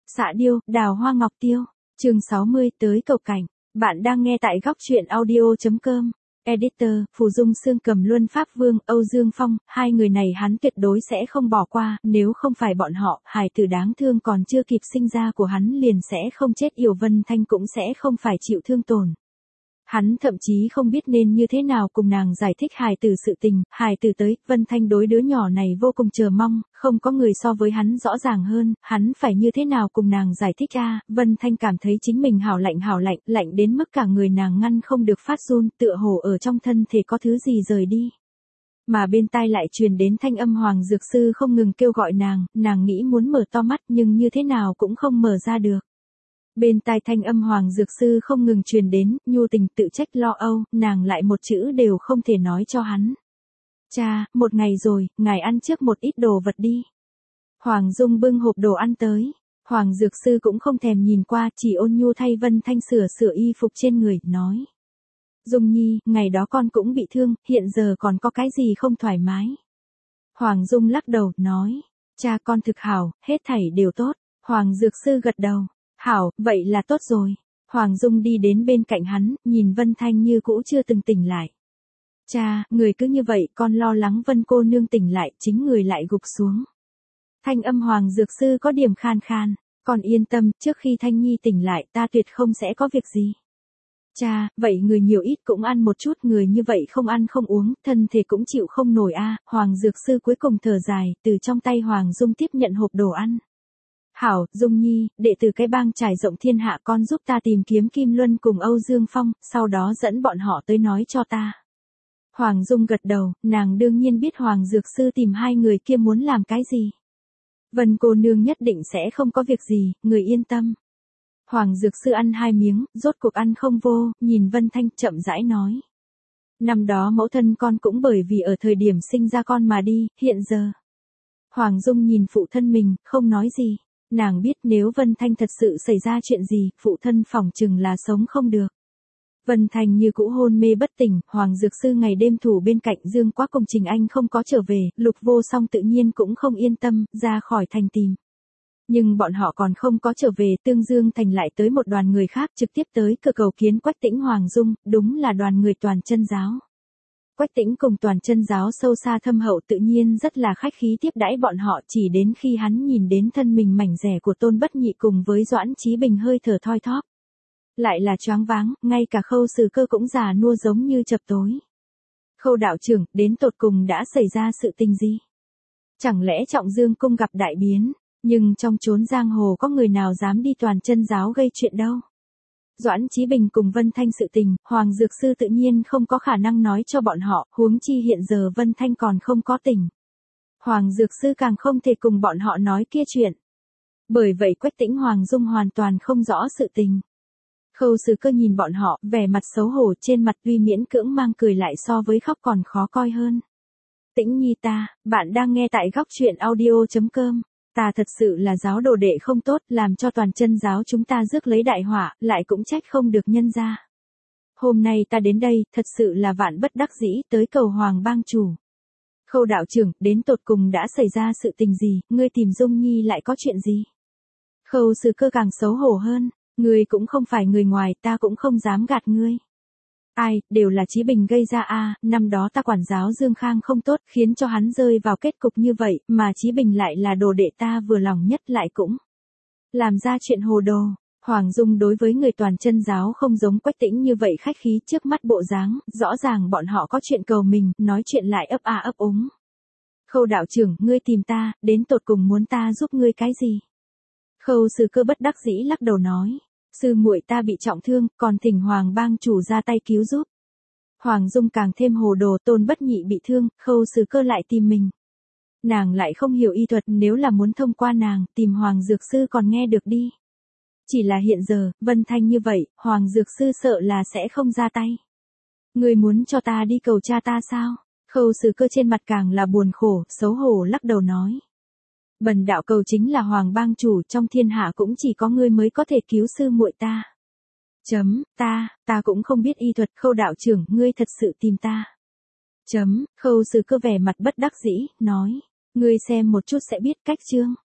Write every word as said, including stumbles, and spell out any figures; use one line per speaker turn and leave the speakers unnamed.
Xạ điêu, đào hoa ngọc tiêu. Chương sáu mươi, tới cầu cảnh. Bạn đang nghe tại góc truyện audio.com. Editor, Phù Dung Sương Cầm Luân Pháp Vương, Âu Dương Phong, hai người này hắn tuyệt đối sẽ không bỏ qua, nếu không phải bọn họ, hài tử đáng thương còn chưa kịp sinh ra của hắn liền sẽ không chết, Yểu Vân Thanh cũng sẽ không phải chịu thương tổn. Hắn thậm chí không biết nên như thế nào cùng nàng giải thích hài tử sự tình, hài tử tới, Vân Thanh đối đứa nhỏ này vô cùng chờ mong, không có người so với hắn rõ ràng hơn, hắn phải như thế nào cùng nàng giải thích a? Vân Thanh cảm thấy chính mình hảo lạnh hảo lạnh, lạnh đến mức cả người nàng ngăn không được phát run, tựa hồ ở trong thân thể có thứ gì rời đi. Mà bên tai lại truyền đến thanh âm Hoàng Dược Sư không ngừng kêu gọi nàng, nàng nghĩ muốn mở to mắt nhưng như thế nào cũng không mở ra được. Bên tai thanh âm Hoàng Dược Sư không ngừng truyền đến, nhu tình tự trách lo âu, nàng lại một chữ đều không thể nói cho hắn. Cha, một ngày rồi, ngài ăn trước một ít đồ vật đi. Hoàng Dung bưng hộp đồ ăn tới. Hoàng Dược Sư cũng không thèm nhìn qua, chỉ ôn nhu thay Vân Thanh sửa sửa y phục trên người, nói. Dung Nhi, ngày đó con cũng bị thương, hiện giờ còn có cái gì không thoải mái. Hoàng Dung lắc đầu, nói. Cha con thực hảo, hết thảy đều tốt. Hoàng Dược Sư gật đầu. Hảo, vậy là tốt rồi. Hoàng Dung đi đến bên cạnh hắn, nhìn Vân Thanh như cũ chưa từng tỉnh lại. Cha, người cứ như vậy, con lo lắng Vân cô nương tỉnh lại, chính người lại gục xuống. Thanh âm Hoàng Dược Sư có điểm khan khan, con yên tâm, trước khi Thanh Nhi tỉnh lại ta tuyệt không sẽ có việc gì. Cha, vậy người nhiều ít cũng ăn một chút, người như vậy không ăn không uống, thân thể cũng chịu không nổi a. Hoàng Dược Sư cuối cùng thở dài, từ trong tay Hoàng Dung tiếp nhận hộp đồ ăn. Hảo, Dung Nhi, đệ tử cái bang trải rộng thiên hạ, con giúp ta tìm kiếm Kim Luân cùng Âu Dương Phong, sau đó dẫn bọn họ tới nói cho ta. Hoàng Dung gật đầu, nàng đương nhiên biết Hoàng Dược Sư tìm hai người kia muốn làm cái gì. Vân cô nương nhất định sẽ không có việc gì, người yên tâm. Hoàng Dược Sư ăn hai miếng, rốt cuộc ăn không vô, nhìn Vân Thanh chậm rãi nói. Năm đó mẫu thân con cũng bởi vì ở thời điểm sinh ra con mà đi, hiện giờ. Hoàng Dung nhìn phụ thân mình, không nói gì. Nàng biết nếu Vân Thanh thật sự xảy ra chuyện gì, phụ thân phỏng chừng là sống không được. Vân Thanh như cũ hôn mê bất tỉnh, Hoàng Dược Sư ngày đêm thủ bên cạnh Dương Quá cùng Trình Anh không có trở về, Lục Vô Song tự nhiên cũng không yên tâm, ra khỏi thành tìm. Nhưng bọn họ còn không có trở về, Tương Dương Thành lại tới một đoàn người khác trực tiếp tới cửa cầu kiến Quách Tĩnh Hoàng Dung, đúng là đoàn người Toàn Chân Giáo. Quách Tĩnh cùng Toàn Chân Giáo sâu xa thâm hậu tự nhiên rất là khách khí tiếp đãi bọn họ, chỉ đến khi hắn nhìn đến thân mình mảnh rẻ của Tôn Bất Nhị cùng với Doãn Chí Bình hơi thở thoi thóp. Lại là choáng váng, ngay cả Khâu Sử Cơ cũng già nua giống như chập tối. Khâu đạo trưởng, đến tột cùng đã xảy ra sự tình gì? Chẳng lẽ Trọng Dương cung gặp đại biến, nhưng trong chốn giang hồ có người nào dám đi Toàn Chân Giáo gây chuyện đâu? Doãn Chí Bình cùng Vân Thanh sự tình, Hoàng Dược Sư tự nhiên không có khả năng nói cho bọn họ, huống chi hiện giờ Vân Thanh còn không có tỉnh. Hoàng Dược Sư càng không thể cùng bọn họ nói kia chuyện. Bởi vậy Quách Tĩnh Hoàng Dung hoàn toàn không rõ sự tình. Khâu Sử Cơ nhìn bọn họ, vẻ mặt xấu hổ, trên mặt tuy miễn cưỡng mang cười lại so với khóc còn khó coi hơn. Tĩnh Nhi ta, bạn đang nghe tại góc truyện audio.com. Ta thật sự là giáo đồ đệ không tốt, làm cho Toàn Chân Giáo chúng ta rước lấy đại họa, lại cũng trách không được nhân ra. Hôm nay ta đến đây, thật sự là vạn bất đắc dĩ, tới cầu Hoàng bang chủ. Khâu đạo trưởng, đến tột cùng đã xảy ra sự tình gì, ngươi tìm Dung Nhi lại có chuyện gì? Khâu Sử Cơ càng xấu hổ hơn, ngươi cũng không phải người ngoài, ta cũng không dám gạt ngươi. Ai, đều là Chí Bình gây ra a, năm đó ta quản giáo Dương Khang không tốt, khiến cho hắn rơi vào kết cục như vậy, mà Chí Bình lại là đồ đệ ta vừa lòng nhất lại cũng làm ra chuyện hồ đồ. Hoàng Dung đối với người Toàn Chân Giáo không giống Quách Tĩnh như vậy khách khí, trước mắt bộ dáng, rõ ràng bọn họ có chuyện cầu mình, nói chuyện lại ấp a ấp úng. Khâu đạo trưởng, ngươi tìm ta, đến tột cùng muốn ta giúp ngươi cái gì? Khâu Sử Cơ bất đắc dĩ lắc đầu nói. Sư muội ta bị trọng thương, còn thỉnh Hoàng bang chủ ra tay cứu giúp. Hoàng Dung càng thêm hồ đồ, Tôn Bất Nhị bị thương, Khâu Sử Cơ lại tìm mình. Nàng lại không hiểu y thuật, nếu là muốn thông qua nàng, tìm Hoàng Dược Sư còn nghe được đi. Chỉ là hiện giờ, Vân Thanh như vậy, Hoàng Dược Sư sợ là sẽ không ra tay. Người muốn cho ta đi cầu cha ta sao? Khâu Sử Cơ trên mặt càng là buồn khổ, xấu hổ lắc đầu nói. Bần đạo cầu chính là Hoàng bang chủ, trong thiên hạ cũng chỉ có ngươi mới có thể cứu sư muội ta. Chấm, ta, ta cũng không biết y thuật. Khâu đạo trưởng, ngươi thật sự tìm ta. Chấm, Khâu Sử Cơ vẻ mặt bất đắc dĩ, nói. Ngươi xem một chút sẽ biết cách chương.